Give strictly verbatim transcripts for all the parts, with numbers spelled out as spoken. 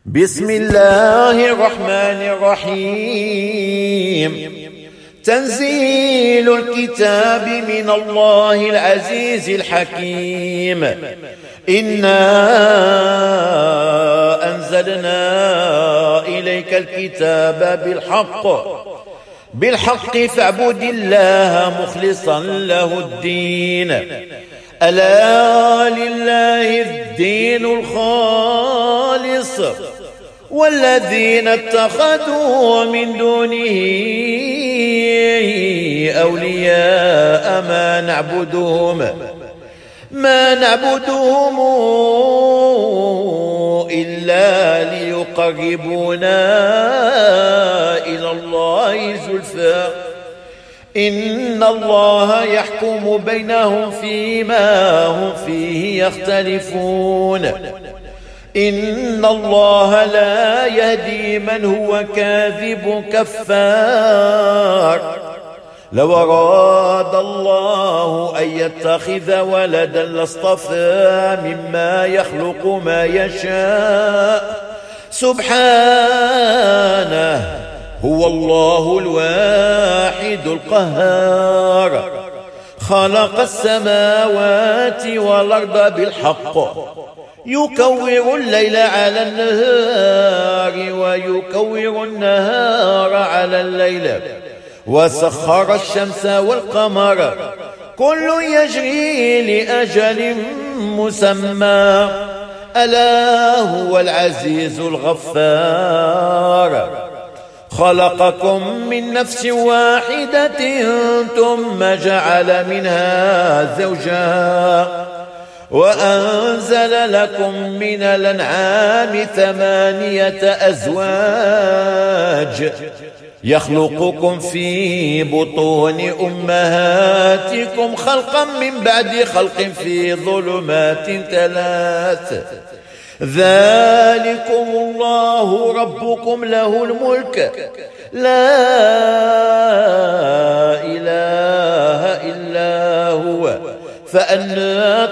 بسم الله الرحمن الرحيم. تنزيل الكتاب من الله العزيز الحكيم. إنا أنزلنا إليك الكتاب بالحق بالحق فاعبد الله مخلصا له الدين. ألا لله الدين الخالص والذين اتخذوا من دونه أولياء ما نعبدهم ما نعبدهم إلا ليقربونا إلى الله زلفى إن الله يحكم بينهم فيما هم فيه يختلفون. إن الله لا يهدي من هو كاذب كفار. لو أراد الله أن يتخذ ولدا لاصطفى مما يخلق ما يشاء سبحانه هو الله الواحد القهار. خلق السماوات والأرض بالحق يكور الليل على النهار ويكور النهار على الليل وسخر الشمس والقمر كل يجري لأجل مسمى ألا هو العزيز الغفار. خلقكم من نفس واحدة ثم جعل منها زوجها وأنزل لكم من الأنعام ثمانية أزواج يخلقكم في بطون أمهاتكم خلقا من بعد خلق في ظلمات ثلاث. ذلكم الله ربكم له الملك لا إله إلا هو فأنى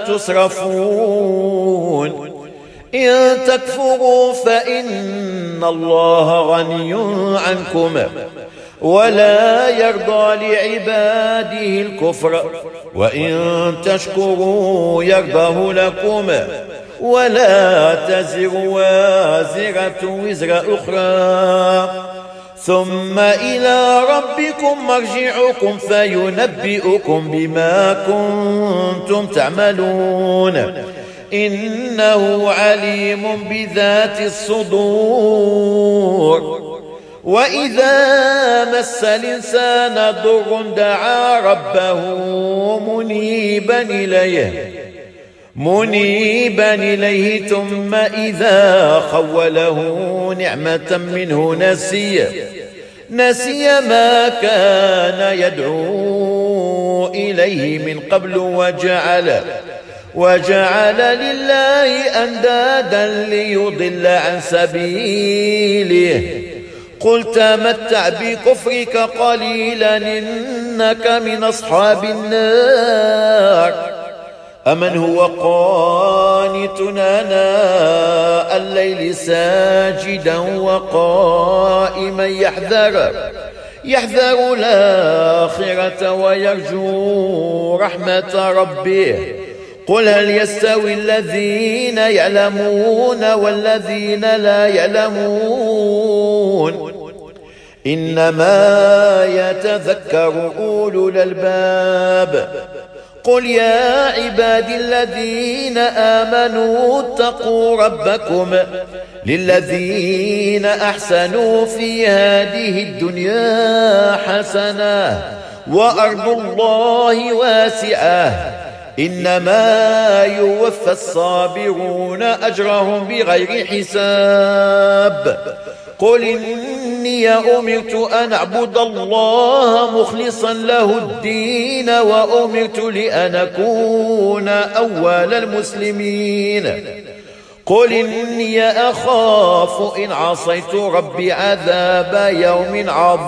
تصرفون. إن تكفروا فإن الله غني عنكم ولا يرضى لعباده الكفر وإن تشكروا يرضه لكم ولا تزر وازرة وزر أخرى ثم إلى ربكم مرجعكم فينبئكم بما كنتم تعملون. إنه عليم بذات الصدور. وإذا مس الإنسان ضر دعا ربه منيبا إليه منيبا إليه ثم إذا خوله نعمة منه نسي نسي ما كان يدعو إليه من قبل وجعل وجعل لله أندادا ليضل عن سبيله. قل تمتع بكفرك قليلا إنك من أصحاب النار. أمن هو قانت آناء الليل ساجدا وقائما يحذر يحذر الآخرة ويرجو رحمة ربه. قل هل يستوي الذين يعلمون والذين لا يعلمون إنما يتذكر أولو الألباب. قل يا عبادي الذين آمنوا اتقوا ربكم للذين أحسنوا في هذه الدنيا حسنة وأرض الله واسعة إنما يوفى الصابرون أجرهم بغير حساب. قل إني أمرت أن أعبد الله مخلصا له الدين وأمرت لأن أكون أول المسلمين. قل إني أخاف إن عصيت ربي عذاب يوم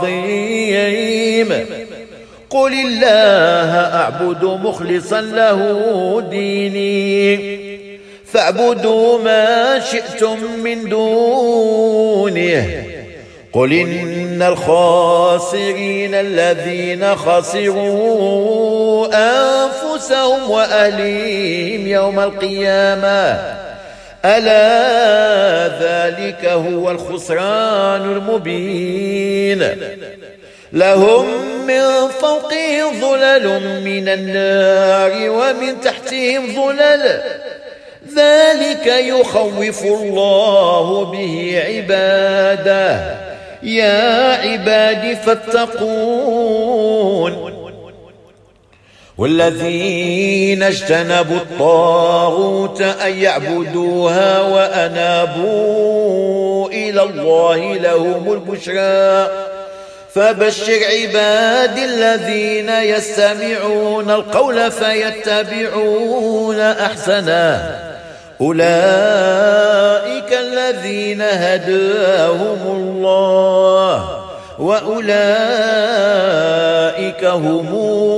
عظيم. قل الله أعبد مخلصا له ديني فاعبدوا ما شئتم من دونه. قل إن الخاسرين الذين خسروا أنفسهم وأهليهم يوم القيامة ألا ذلك هو الخسران المبين. لهم من فوقهم ظلل من النار ومن تحتهم ظلل ذلك يخوف الله به عباده. يا عباد فاتقون. والذين اجتنبوا الطاغوت أن يعبدوها وأنابوا إلى الله لهم البشرى. فبشر عبادي الذين يستمعون القول فيتبعون أحسنه أولئك الذين هداهم الله وأولئك هم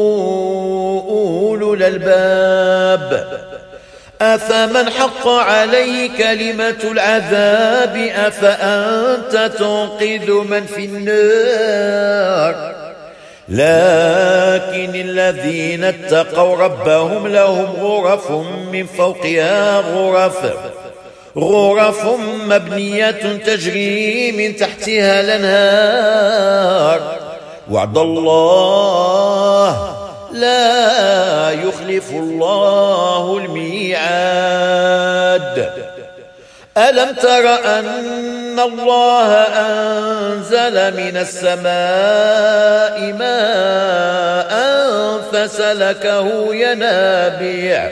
أولو الألباب. أفمن حق عليه كلمة العذاب أفأنت تنقذ من في النار. لكن الذين اتقوا ربهم لهم غرف من فوقها غرف غرف مبنية تجري من تحتها الأنهار. وعد الله لا يخلف الله الميعاد. ألم تر أن الله أنزل من السماء ماء فسلكه ينابيع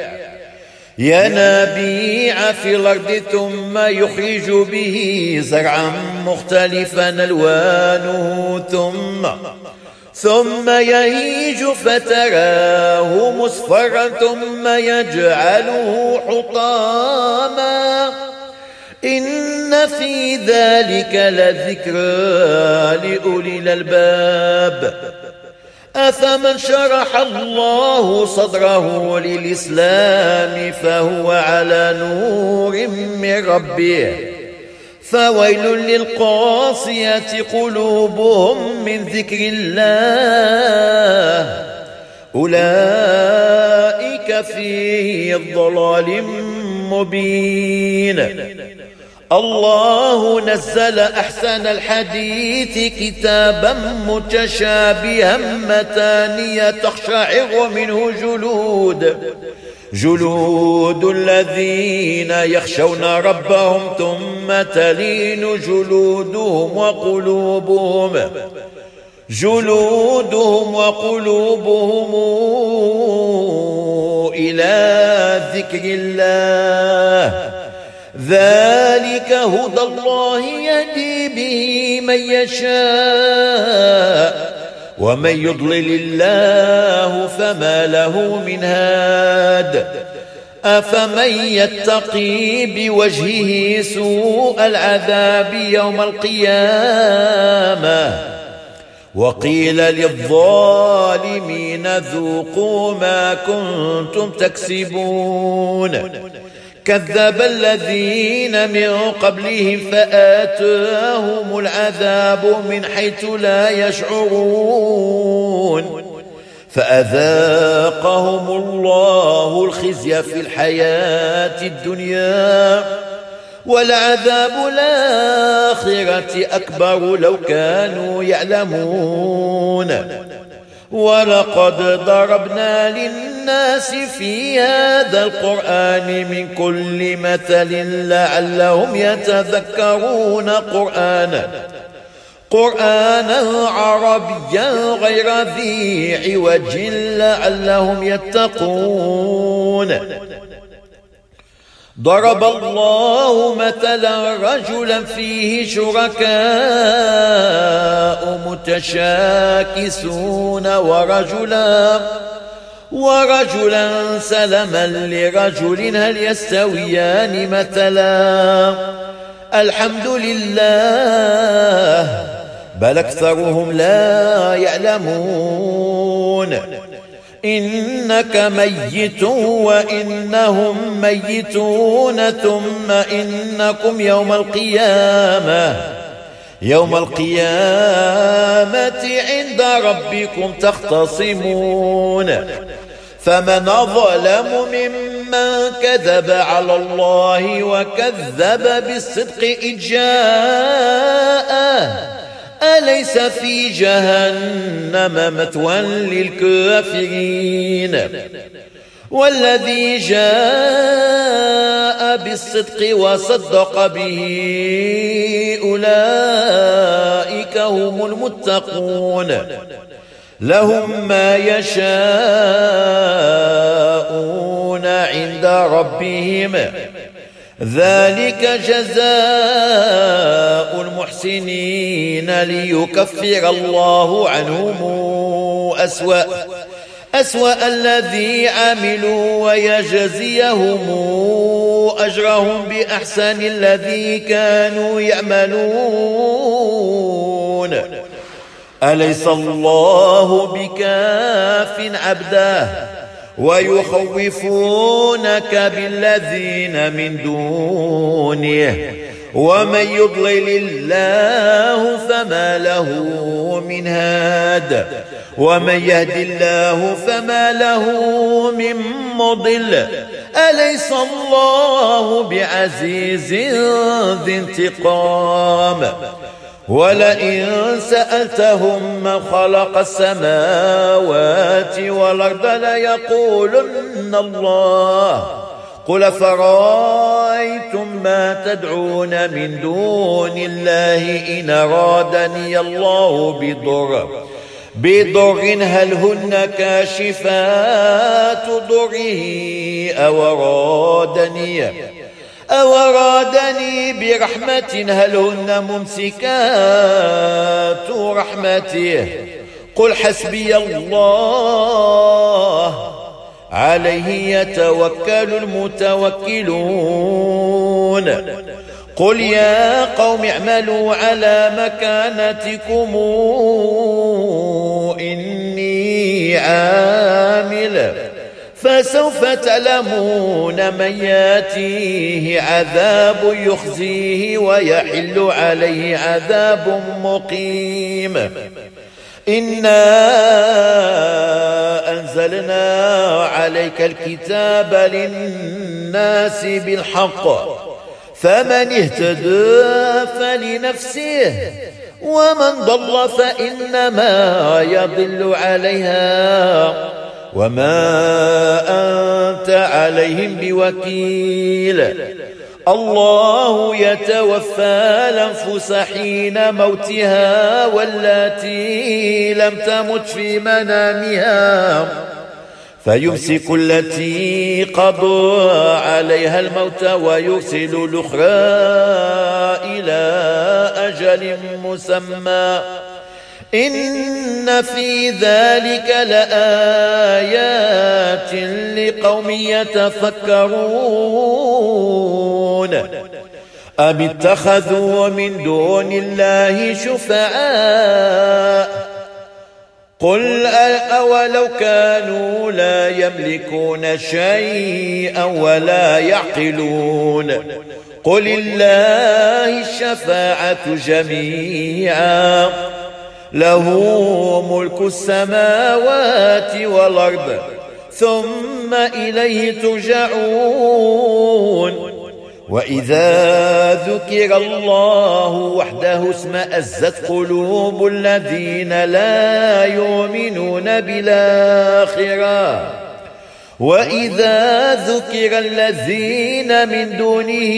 ينابيع في الأرض ثم يخرج به زرعا مختلفا ألوانه ثم ثم يهيج فتراه مصفرا ثم يجعله حطاما إن في ذلك لذكرى لأولي الألباب. أفمن شرح الله صدره للإسلام فهو على نور من ربه فويل للقاسية قلوبهم من ذكر الله أولئك في ضلال مبين. الله نزل أحسن الحديث كتابا متشابها مثانية تقشعر منه جلود جلود الذين يخشون ربهم ثم تلين جلودهم وقلوبهم جلودهم وقلوبهم إلى ذكر الله ذلك هدى الله يهدي به من يشاء ومن يضلل الله فما له من هاد. أفمن يتقي بوجهه سوء العذاب يوم القيامة وقيل للظالمين ذوقوا ما كنتم تكسبون كذب الذين من قبلهم فآتاهم العذاب من حيث لا يشعرون فأذاقهم الله الخزي في الحياة الدنيا ولعذاب الآخرة أكبر لو كانوا يعلمون. ولقد ضربنا للناس في هذا القرآن من كل مثل لعلهم يتذكرون قرآنا قرآنا عربيا غير ذي عوج لعلهم يتقون. ضرب الله مثلا رجلا فيه شركاء متشاكسون ورجلا ورجلا سلما لرجل هل يستويان مثلا الحمد لله بل أكثرهم لا يعلمون. إنك ميت وإنهم ميتون ثم إنكم يوم القيامة يوم القيامة عند ربكم تختصمون فمن ظلم ممن كذب على الله وكذب بالصدق إذ جاءه أليس في جهنم مثوى للكافرين والذي جاء بالصدق وصدق به أولئك هم المتقون لهم ما يشاءون عند ربهم ذلك جزاء المحسنين ليكفر الله عنهم أسوأ أسوأ الذي عملوا ويجزيهم أجرهم بأحسن الذي كانوا يعملون أليس الله بكاف عبده ويخوفونك بالذين من دونه ومن يضلل الله فما له من هاد ومن يهد الله فما له من مضل أليس الله بعزيز ذي انتقام ولئن سألتهم من خلق السماوات والأرض ليقولن الله قل فرأيتم ما تدعون من دون الله إن أرادني الله بضر بضر هل هن كاشفات ضره أو أرادني أو أرادني برحمة هل هن ممسكات رحمته قل حسبي الله عليه يتوكل المتوكلون قل يا قوم اعملوا على مكانتكم إني عامل فسوف تعلمون من ياتيه عذاب يخزيه ويحل عليه عذاب مقيم إنا أنزلنا عليك الكتاب للناس بالحق فمن اهتدى فلنفسه ومن ضل فإنما يضل عليها وما أنت عليهم بوكيل الله يتوفى الأنفس حين موتها والتي لم تمت في منامها فيمسك التي قضى عليها الموت ويرسل الأخرى إلى أجل مسمى إن في ذلك لآيات لقوم يتفكرون أم اتخذوا من دون الله شفعاء قل أولو كانوا لا يملكون شيئا ولا يعقلون قل الله الشفاعة جميعا له ملك السماوات والأرض ثم إليه ترجعون وإذا ذكر الله وحده اسمأزت قلوب الذين لا يؤمنون بالآخرة وإذا ذكر الذين من دونه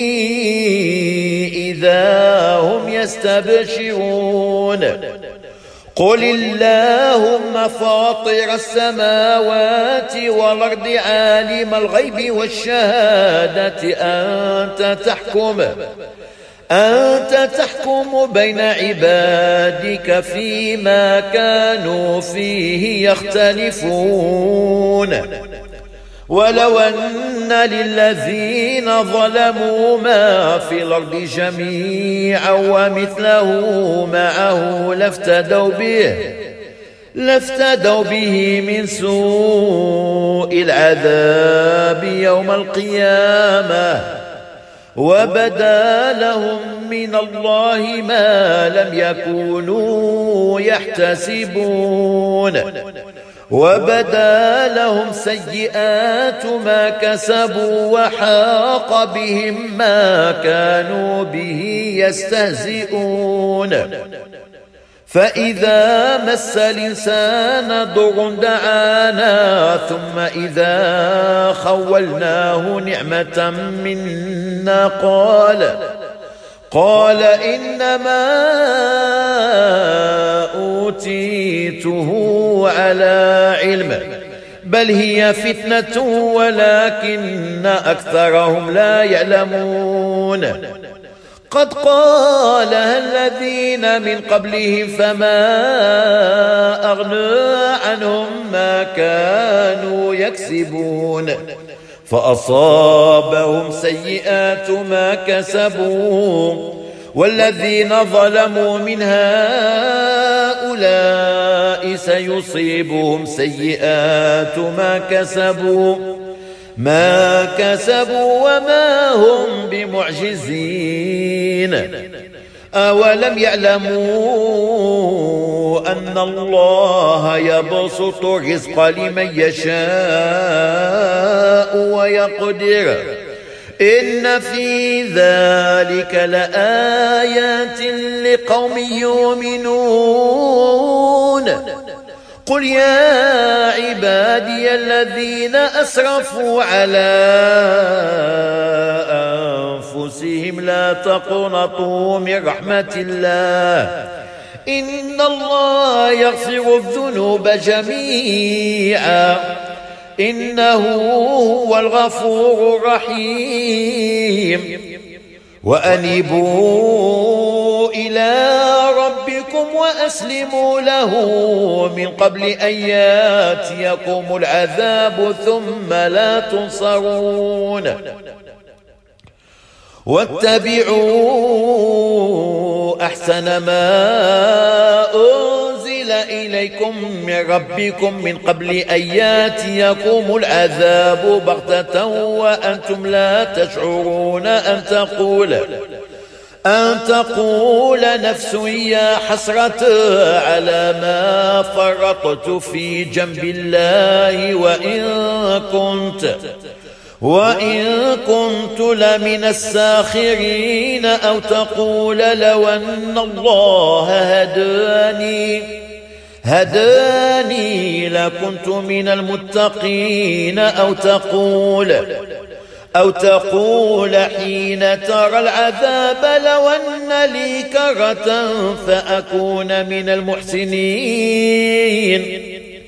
إذا هم يستبشرون قل اللهم فاطر السماوات والأرض عالم الغيب والشهادة أنت تحكم أنت تحكم بين عبادك فيما كانوا فيه يختلفون ولو أن للذين ظلموا ما في الأرض جميعا ومثله معه لافتدوا به لافتدوا به من سوء العذاب يوم القيامة، وبدا لهم من الله ما لم يكونوا يحتسبون، وبدا لهم سيئات ما كسبوا وحاق بهم ما كانوا به يستهزئون. فإذا مس الإنسان ضر دعانا ثم إذا خولناه نعمة منا قال قال إنما أوتيته على علم بل هي فتنة ولكن أكثرهم لا يعلمون. قد قالها الذين من قبلهم فما أغنى عنهم ما كانوا يكسبون، فأصابهم سيئات ما كسبوا، والذين ظلموا من هؤلاء سيصيبهم سيئات ما كسبوا ما كسبوا وما هم بمعجزين. أولم يعلموا أن الله يبسط الرزق لمن يشاء ويقدر إن في ذلك لآيات لقوم يؤمنون. قل يا عبادي الذين أسرفوا على أنفسهم لا تقنطوا من رحمة الله إن الله يغفر الذنوب جميعا إنه هو الغفور الرحيم. وأنيبوا إلى ربكم وأسلموا له من قبل أن يأتيكم العذاب ثم لا تنصرون. واتبعوا أحسن ما أنزل إليكم من ربكم من قبل أن يأتيكم العذاب بغتة وأنتم لا تشعرون أن تقول أن تقول نفس يا حسرة على ما فرطت في جنب الله وإن كنت وإن كنت لمن الساخرين أو تقول لو أن الله هداني هداني لكنت من المتقين أو تقول أو تقول حين ترى العذاب لو أن لي كرة فأكون من المحسنين.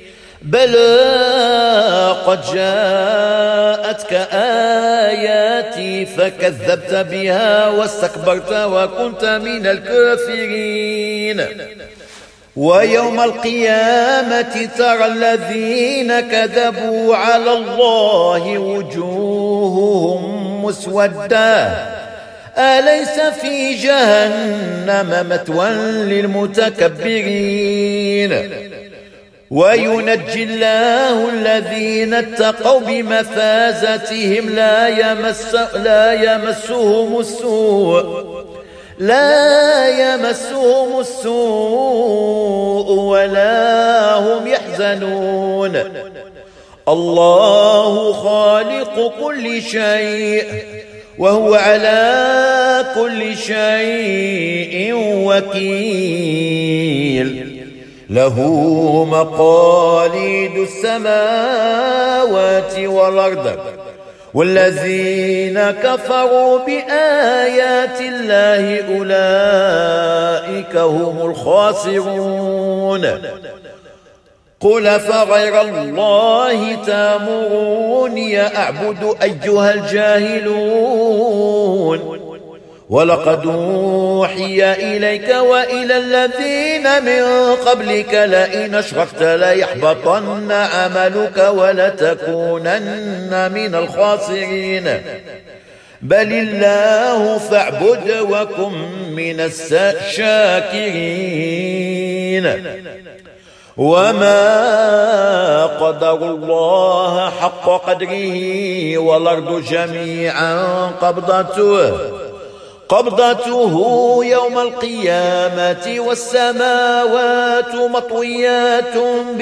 بلى قد جاءتك آياتي فكذبت بها واستكبرت وكنت من الكافرين. ويوم القيامة ترى الذين كذبوا على الله وجوههم مسودة أليس في جهنم مثوى للمتكبرين. وينجي الله الذين اتقوا بمفازتهم لا يمس لا يمسهم السوء لا يمسهم السوء ولا هم يحزنون. الله خالق كل شيء وهو على كل شيء وكيل. له مقاليد السماوات والأرض والذين كفروا بآيات الله أولئك هم الخاسرون. قل فغير الله تامروني أعبد أيها الجاهلون. ولقد أوحي إليك وإلى الذين من قبلك لئن أشركت ليحبطن عملك ولتكونن من الخاسرين. بل الله فاعبد وكن من الشاكرين. وما قدر الله حق قدره والأرض جميعا قبضته قبضته يوم القيامة والسماوات مطويات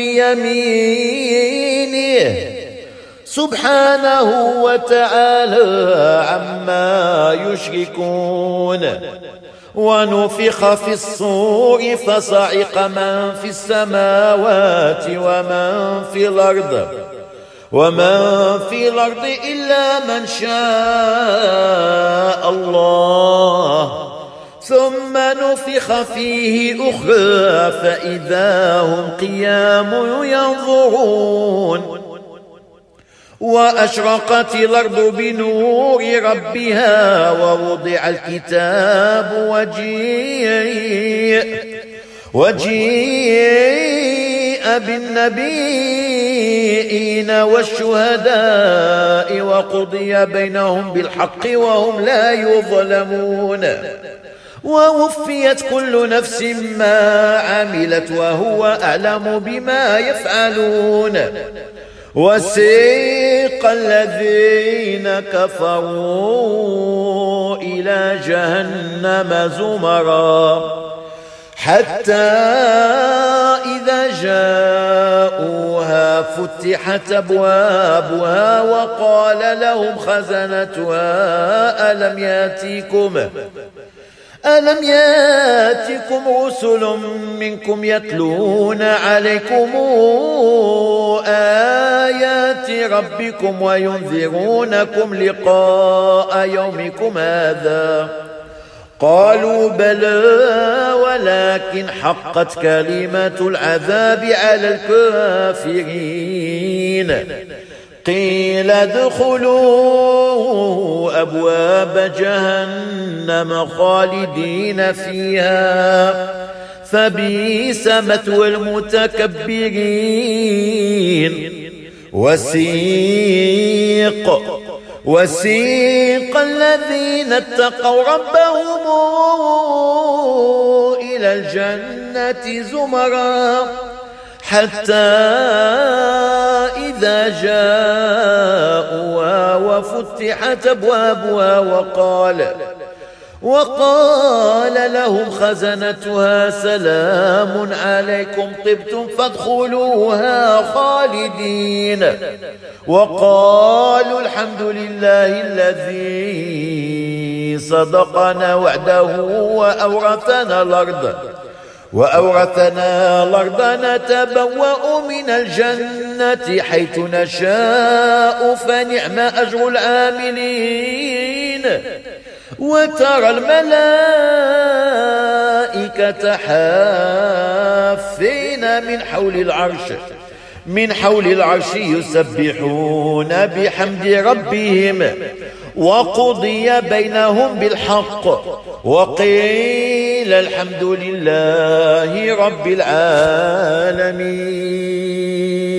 بيمينه سبحانه وتعالى عما يشركون. ونفخ في الصور فصعق من في السماوات ومن في الأرض ومن في الأرض إلا من شاء الله ثم نفخ فيه أخرى فإذا هم قيام ينظرون. وأشرقت الأرض بنور ربها ووضع الكتاب وجيء وجيء بالنبيين والشهداء وقضي بينهم بالحق وهم لا يظلمون. ووفيت كل نفس ما عملت وهو أعلم بما يفعلون. وسيق الذين كفروا إلى جهنم زمرا حتى إذا جاءوها فتحت أبوابها وقال لهم خزنتها ألم يأتيكم ألم يأتكم رسل منكم يتلون عليكم آيات ربكم وينذرونكم لقاء يومكم هذا قالوا بلى ولكن حقت كلمة العذاب على الكافرين. قيل ادخلوا أبواب جهنم خالدين فيها فبئس مثوى المتكبرين. وسيق وسيق الذين اتقوا ربهم إلى الجنة زمرا حتى إذا جاءوها وفتحت أبوابها وقال وقال لهم خزنتها سلام عليكم طبتم فادخلوها خالدين. وقالوا الحمد لله الذي صدقنا وعده وأورثنا الأرض وأورثنا الأرض نتبوأ من الجنة حيث نشاء فنعم أجر العاملين. وترى الملائكة حافين من حول العرش من حول العرش يسبحون بحمد ربهم وقضي بينهم بالحق وقيل الحمد لله رب العالمين.